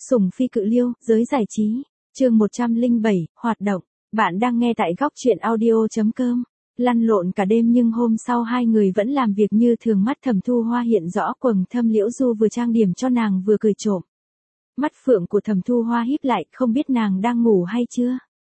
Sủng phi cự liêu, giới giải trí. Chương 107, hoạt động. Bạn đang nghe tại góc truyện audio.com. Lăn lộn cả đêm nhưng hôm sau hai người vẫn làm việc như thường. Mắt Thẩm Thu Hoa hiện rõ quầng thâm, Liễu Du vừa trang điểm cho nàng vừa cười trộm. Mắt phượng của Thẩm Thu Hoa híp lại, không biết nàng đang ngủ hay chưa.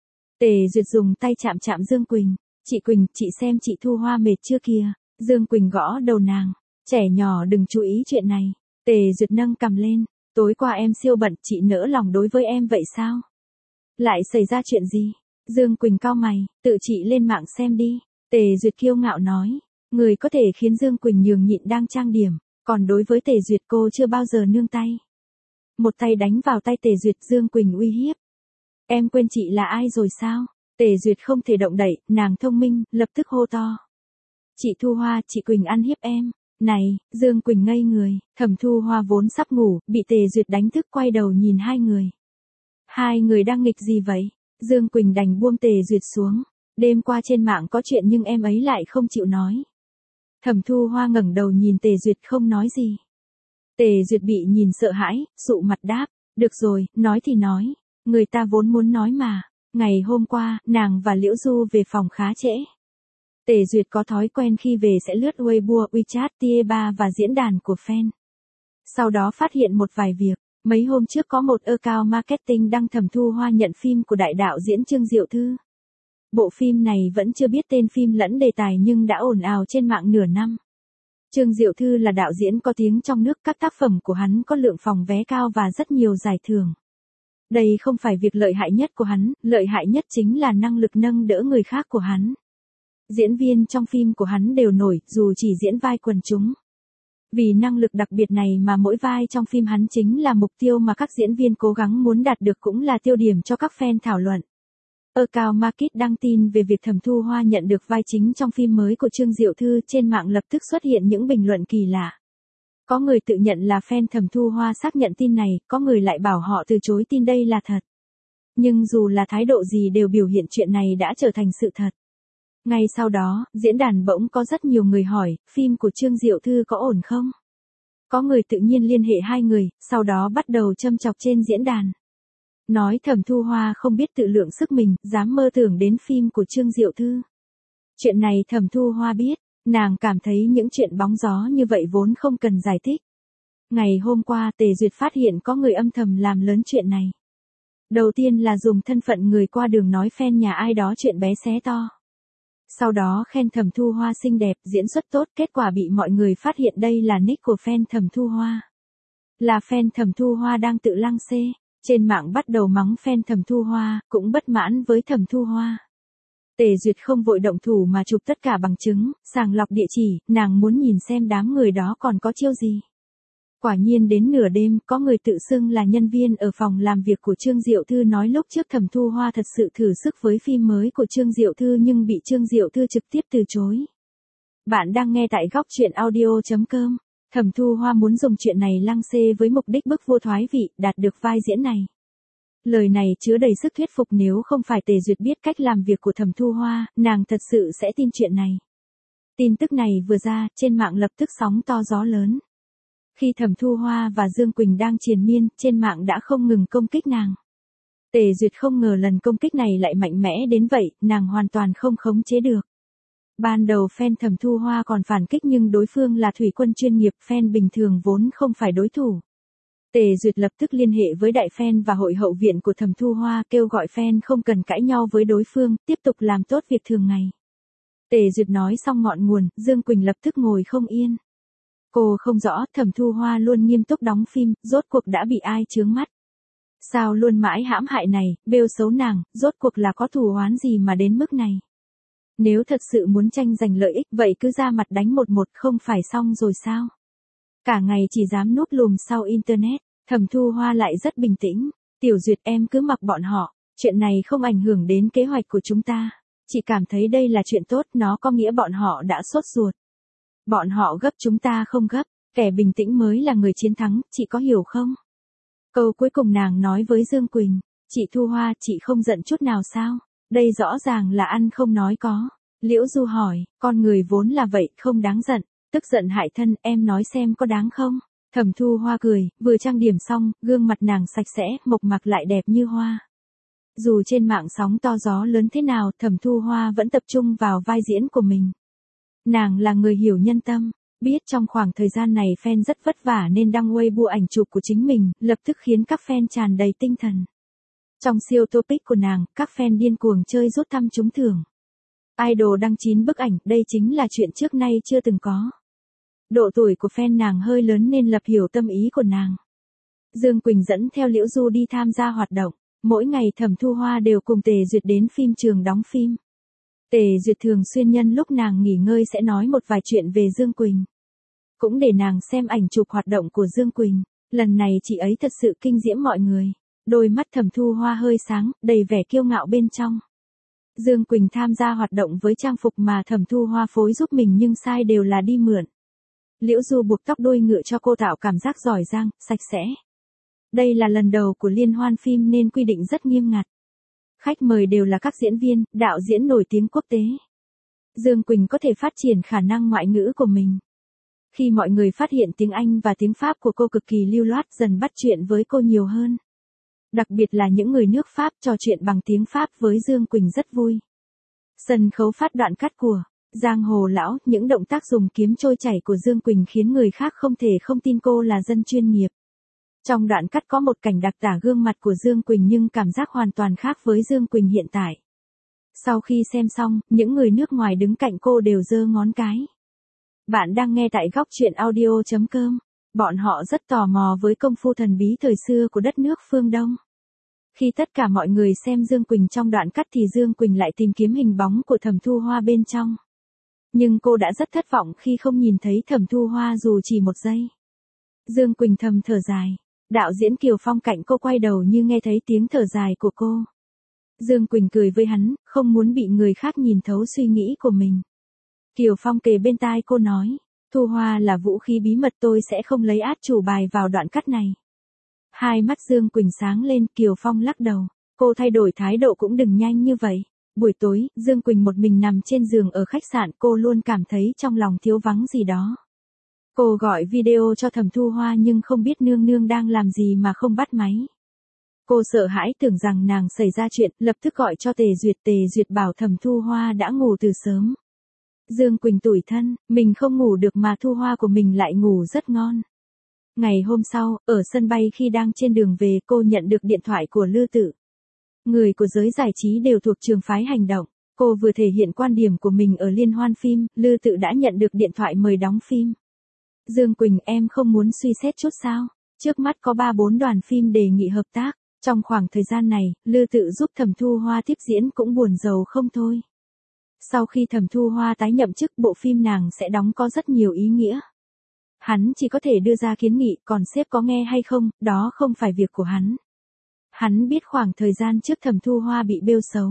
Tề Duyệt dùng tay chạm chạm Dương Quỳnh. Chị Quỳnh, chị xem chị Thu Hoa mệt chưa kìa. Dương Quỳnh gõ đầu nàng. Trẻ nhỏ đừng chú ý chuyện này. Tề Duyệt nâng cằm lên. Tối qua em siêu bận, chị nỡ lòng đối với em vậy sao? Lại xảy ra chuyện gì? Dương Quỳnh cau mày, tự chị lên mạng xem đi. Tề Duyệt kiêu ngạo nói. Người có thể khiến Dương Quỳnh nhường nhịn đang trang điểm, còn đối với Tề Duyệt cô chưa bao giờ nương tay. Một tay đánh vào tay Tề Duyệt, Dương Quỳnh uy hiếp. Em quên chị là ai rồi sao? Tề Duyệt không thể động đậy, nàng thông minh, lập tức hô to. Chị Thu Hoa, chị Quỳnh ăn hiếp em. Này, Dương Quỳnh ngây người, Thẩm Thu Hoa vốn sắp ngủ, bị Tề Duyệt đánh thức quay đầu nhìn hai người. Hai người đang nghịch gì vậy? Dương Quỳnh đành buông Tề Duyệt xuống. Đêm qua trên mạng có chuyện nhưng em ấy lại không chịu nói. Thẩm Thu Hoa ngẩng đầu nhìn Tề Duyệt không nói gì. Tề Duyệt bị nhìn sợ hãi, sụ mặt đáp. Được rồi, nói thì nói. Người ta vốn muốn nói mà. Ngày hôm qua, nàng và Liễu Du về phòng khá trễ. Tề Duyệt có thói quen khi về sẽ lướt Weibo, WeChat, Tie3 và diễn đàn của fan. Sau đó phát hiện một vài việc. Mấy hôm trước có một account marketing đăng Thẩm Thu Hoa nhận phim của đại đạo diễn Trương Diệu Thư. Bộ phim này vẫn chưa biết tên phim lẫn đề tài nhưng đã ồn ào trên mạng nửa năm. Trương Diệu Thư là đạo diễn có tiếng trong nước, các tác phẩm của hắn có lượng phòng vé cao và rất nhiều giải thưởng. Đây không phải việc lợi hại nhất của hắn, lợi hại nhất chính là năng lực nâng đỡ người khác của hắn. Diễn viên trong phim của hắn đều nổi, dù chỉ diễn vai quần chúng. Vì năng lực đặc biệt này mà mỗi vai trong phim hắn chính là mục tiêu mà các diễn viên cố gắng muốn đạt được, cũng là tiêu điểm cho các fan thảo luận. Account Market đăng tin về việc Thẩm Thu Hoa nhận được vai chính trong phim mới của Trương Diệu Thư, trên mạng lập tức xuất hiện những bình luận kỳ lạ. Có người tự nhận là fan Thẩm Thu Hoa xác nhận tin này, có người lại bảo họ từ chối tin đây là thật. Nhưng dù là thái độ gì đều biểu hiện chuyện này đã trở thành sự thật. Ngay sau đó, diễn đàn bỗng có rất nhiều người hỏi, phim của Trương Diệu Thư có ổn không? Có người tự nhiên liên hệ hai người, sau đó bắt đầu châm chọc trên diễn đàn. Nói Thẩm Thu Hoa không biết tự lượng sức mình, dám mơ tưởng đến phim của Trương Diệu Thư. Chuyện này Thẩm Thu Hoa biết, nàng cảm thấy những chuyện bóng gió như vậy vốn không cần giải thích. Ngày hôm qua Tề Duyệt phát hiện có người âm thầm làm lớn chuyện này. Đầu tiên là dùng thân phận người qua đường nói fan nhà ai đó chuyện bé xé to. Sau đó khen Thẩm Thu Hoa xinh đẹp, diễn xuất tốt, kết quả bị mọi người phát hiện đây là nick của fan Thẩm Thu Hoa. Là fan Thẩm Thu Hoa đang tự lăng xê. Trên mạng bắt đầu mắng fan Thẩm Thu Hoa, cũng bất mãn với Thẩm Thu Hoa. Tề Duyệt không vội động thủ mà chụp tất cả bằng chứng, sàng lọc địa chỉ, nàng muốn nhìn xem đám người đó còn có chiêu gì. Quả nhiên đến nửa đêm, có người tự xưng là nhân viên ở phòng làm việc của Trương Diệu Thư nói lúc trước Thẩm Thu Hoa thật sự thử sức với phim mới của Trương Diệu Thư nhưng bị Trương Diệu Thư trực tiếp từ chối. Bạn đang nghe tại góc truyện audio.com. Thẩm Thu Hoa muốn dùng chuyện này lăng xê với mục đích bức vua thoái vị, đạt được vai diễn này. Lời này chứa đầy sức thuyết phục, nếu không phải Tề Duyệt biết cách làm việc của Thẩm Thu Hoa, nàng thật sự sẽ tin chuyện này. Tin tức này vừa ra, trên mạng lập tức sóng to gió lớn. Khi Thẩm Thu Hoa và Dương Quỳnh đang triền miên, trên mạng đã không ngừng công kích nàng. Tề Duyệt không ngờ lần công kích này lại mạnh mẽ đến vậy, nàng hoàn toàn không khống chế được. Ban đầu fan Thẩm Thu Hoa còn phản kích nhưng đối phương là thủy quân chuyên nghiệp, fan bình thường vốn không phải đối thủ. Tề Duyệt lập tức liên hệ với đại fan và hội hậu viện của Thẩm Thu Hoa, kêu gọi fan không cần cãi nhau với đối phương, tiếp tục làm tốt việc thường ngày. Tề Duyệt nói xong ngọn nguồn, Dương Quỳnh lập tức ngồi không yên. Cô không rõ, Thẩm Thu Hoa luôn nghiêm túc đóng phim, rốt cuộc đã bị ai chướng mắt. Sao luôn mãi hãm hại này, bêu xấu nàng, rốt cuộc là có thù oán gì mà đến mức này. Nếu thật sự muốn tranh giành lợi ích vậy cứ ra mặt đánh một không phải xong rồi sao? Cả ngày chỉ dám núp lùm sau internet. Thẩm Thu Hoa lại rất bình tĩnh. Tiểu Duyệt, em cứ mặc bọn họ, chuyện này không ảnh hưởng đến kế hoạch của chúng ta. Chị cảm thấy đây là chuyện tốt, nó có nghĩa bọn họ đã sốt ruột. Bọn họ gấp, chúng ta không gấp, kẻ bình tĩnh mới là người chiến thắng, chị có hiểu không? Câu cuối cùng nàng nói với Dương Quỳnh. Chị Thu Hoa, chị không giận chút nào sao? Đây rõ ràng là ăn không nói có. Liễu Du hỏi, con người vốn là vậy, không đáng giận. Tức giận hại thân, em nói xem có đáng không? Thẩm Thu Hoa cười, vừa trang điểm xong, gương mặt nàng sạch sẽ, mộc mạc lại đẹp như hoa. Dù trên mạng sóng to gió lớn thế nào, Thẩm Thu Hoa vẫn tập trung vào vai diễn của mình. Nàng là người hiểu nhân tâm, biết trong khoảng thời gian này fan rất vất vả nên đăng Weibo ảnh chụp của chính mình, lập tức khiến các fan tràn đầy tinh thần. Trong siêu topic của nàng, các fan điên cuồng chơi rút thăm trúng thưởng. Idol đăng 9 bức ảnh, đây chính là chuyện trước nay chưa từng có. Độ tuổi của fan nàng hơi lớn nên Lập hiểu tâm ý của nàng. Dương Quỳnh dẫn theo Liễu Du đi tham gia hoạt động. Mỗi ngày Thẩm Thu Hoa đều cùng Tề Duyệt đến phim trường đóng phim. Tề Duyệt thường xuyên nhân lúc nàng nghỉ ngơi sẽ nói một vài chuyện về Dương Quỳnh. Cũng để nàng xem ảnh chụp hoạt động của Dương Quỳnh. Lần này chị ấy thật sự kinh diễm mọi người. Đôi mắt Thẩm Thu Hoa hơi sáng, đầy vẻ kiêu ngạo bên trong. Dương Quỳnh tham gia hoạt động với trang phục mà Thẩm Thu Hoa phối giúp mình nhưng sai đều là đi mượn. Liễu Du buộc tóc đuôi ngựa cho cô tạo cảm giác giỏi giang, sạch sẽ. Đây là lần đầu của liên hoan phim nên quy định rất nghiêm ngặt. Khách mời đều là các diễn viên, đạo diễn nổi tiếng quốc tế. Dương Quỳnh có thể phát triển khả năng ngoại ngữ của mình. Khi mọi người phát hiện tiếng Anh và tiếng Pháp của cô cực kỳ lưu loát dần bắt chuyện với cô nhiều hơn. Đặc biệt là những người nước Pháp trò chuyện bằng tiếng Pháp với Dương Quỳnh rất vui. Sân khấu phát đoạn cắt của Giang Hồ Lão, những động tác dùng kiếm trôi chảy của Dương Quỳnh khiến người khác không thể không tin cô là dân chuyên nghiệp. Trong đoạn cắt có một cảnh đặc tả gương mặt của Dương Quỳnh nhưng cảm giác hoàn toàn khác với Dương Quỳnh hiện tại. Sau khi xem xong, những người nước ngoài đứng cạnh cô đều giơ ngón cái. Bạn đang nghe tại góc truyện audio.com. Bọn họ rất tò mò với công phu thần bí thời xưa của đất nước phương Đông. Khi tất cả mọi người xem Dương Quỳnh trong đoạn cắt thì Dương Quỳnh lại tìm kiếm hình bóng của Thẩm Thu Hoa bên trong. Nhưng cô đã rất thất vọng khi không nhìn thấy Thẩm Thu Hoa dù chỉ một giây. Dương Quỳnh thầm thở dài. Đạo diễn Kiều Phong cạnh cô quay đầu như nghe thấy tiếng thở dài của cô. Dương Quỳnh cười với hắn, không muốn bị người khác nhìn thấu suy nghĩ của mình. Kiều Phong kề bên tai cô nói, Thu Hoa là vũ khí bí mật, tôi sẽ không lấy át chủ bài vào đoạn cắt này. Hai mắt Dương Quỳnh sáng lên, Kiều Phong lắc đầu, cô thay đổi thái độ cũng đừng nhanh như vậy. Buổi tối, Dương Quỳnh một mình nằm trên giường ở khách sạn, cô luôn cảm thấy trong lòng thiếu vắng gì đó. Cô gọi video cho Thẩm Thu Hoa nhưng không biết nương nương đang làm gì mà không bắt máy. Cô sợ hãi tưởng rằng nàng xảy ra chuyện, lập tức gọi cho Tề Duyệt bảo Thẩm Thu Hoa đã ngủ từ sớm. Dương Quỳnh tủi thân, mình không ngủ được mà Thu Hoa của mình lại ngủ rất ngon. Ngày hôm sau, ở sân bay khi đang trên đường về cô nhận được điện thoại của Lư Tự. Người của giới giải trí đều thuộc trường phái hành động. Cô vừa thể hiện quan điểm của mình ở liên hoan phim, Lư Tự đã nhận được điện thoại mời đóng phim. Dương Quỳnh, em không muốn suy xét chút sao? Trước mắt có 3-4 đoàn phim đề nghị hợp tác. Trong khoảng thời gian này, Lư Tự giúp Thẩm Thu Hoa tiếp diễn cũng buồn rầu không thôi. Sau khi Thẩm Thu Hoa tái nhậm chức, bộ phim nàng sẽ đóng có rất nhiều ý nghĩa. Hắn chỉ có thể đưa ra kiến nghị, còn sếp có nghe hay không, đó không phải việc của hắn. Hắn biết khoảng thời gian trước Thẩm Thu Hoa bị bêu xấu.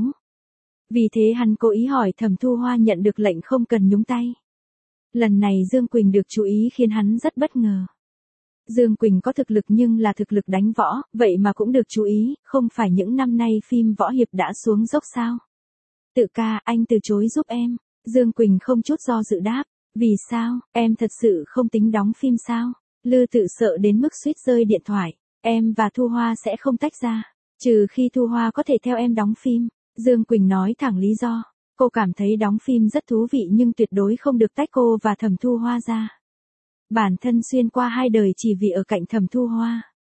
Vì thế hắn cố ý hỏi Thẩm Thu Hoa nhận được lệnh không cần nhúng tay. Lần này Dương Quỳnh được chú ý khiến hắn rất bất ngờ. Dương Quỳnh có thực lực nhưng là thực lực đánh võ, vậy mà cũng được chú ý, không phải những năm nay phim võ hiệp đã xuống dốc sao? Tự ca, anh từ chối giúp em. Dương Quỳnh không chút do dự đáp. Vì sao, em thật sự không tính đóng phim sao? Lư Tự sợ đến mức suýt rơi điện thoại. Em và Thu Hoa sẽ không tách ra. Trừ khi Thu Hoa có thể theo em đóng phim. Dương Quỳnh nói thẳng lý do. Cô cảm thấy đóng phim rất thú vị nhưng tuyệt đối không được tách cô và Thẩm Thu Hoa ra. Bản thân xuyên qua 2 đời chỉ vì ở cạnh Thẩm Thu Hoa.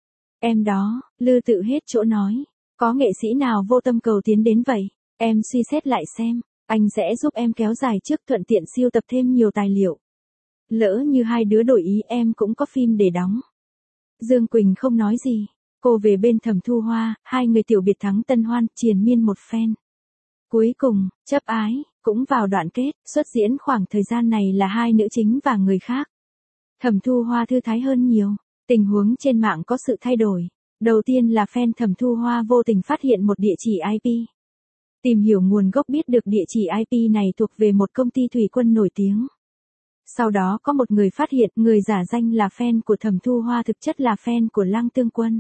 Em đó, Lư Tự hết chỗ nói. Có nghệ sĩ nào vô tâm cầu tiến đến vậy? Em suy xét lại xem. Anh sẽ giúp em kéo dài trước, thuận tiện siêu tập thêm nhiều tài liệu. Lỡ như hai đứa đổi ý em cũng có phim để đóng. Dương Quỳnh không nói gì. Cô về bên Thẩm Thu Hoa, hai người tiểu biệt thắng tân hoan, triền miên một phen. Cuối cùng, chấp ái, cũng vào đoạn kết, xuất diễn khoảng thời gian này là hai nữ chính và người khác. Thẩm Thu Hoa thư thái hơn nhiều. Tình huống trên mạng có sự thay đổi. Đầu tiên là fan Thẩm Thu Hoa vô tình phát hiện một địa chỉ IP. Tìm hiểu nguồn gốc biết được địa chỉ IP này thuộc về một công ty thủy quân nổi tiếng. Sau đó có một người phát hiện người giả danh là fan của Thẩm Thu Hoa thực chất là fan của Lăng Tương Quân.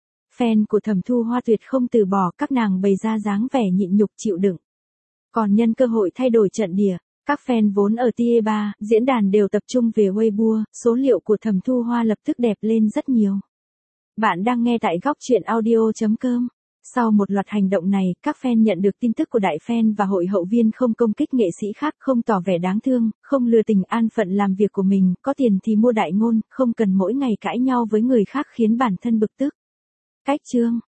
Fan của Thẩm Thu Hoa tuyệt không từ bỏ, các nàng bày ra dáng vẻ nhịn nhục chịu đựng. Còn nhân cơ hội thay đổi trận địa, Các fan vốn ở Tier 3, diễn đàn đều tập trung về Weibo, số liệu của Thẩm Thu Hoa lập tức đẹp lên rất nhiều. Bạn đang nghe tại góc truyện audio.com. Sau một loạt hành động này, các fan nhận được tin tức của đại fan và hội hậu viên không công kích nghệ sĩ khác, không tỏ vẻ đáng thương, không lừa tình an phận làm việc của mình, có tiền thì mua đại ngôn, không cần mỗi ngày cãi nhau với người khác khiến bản thân bực tức. Cách chương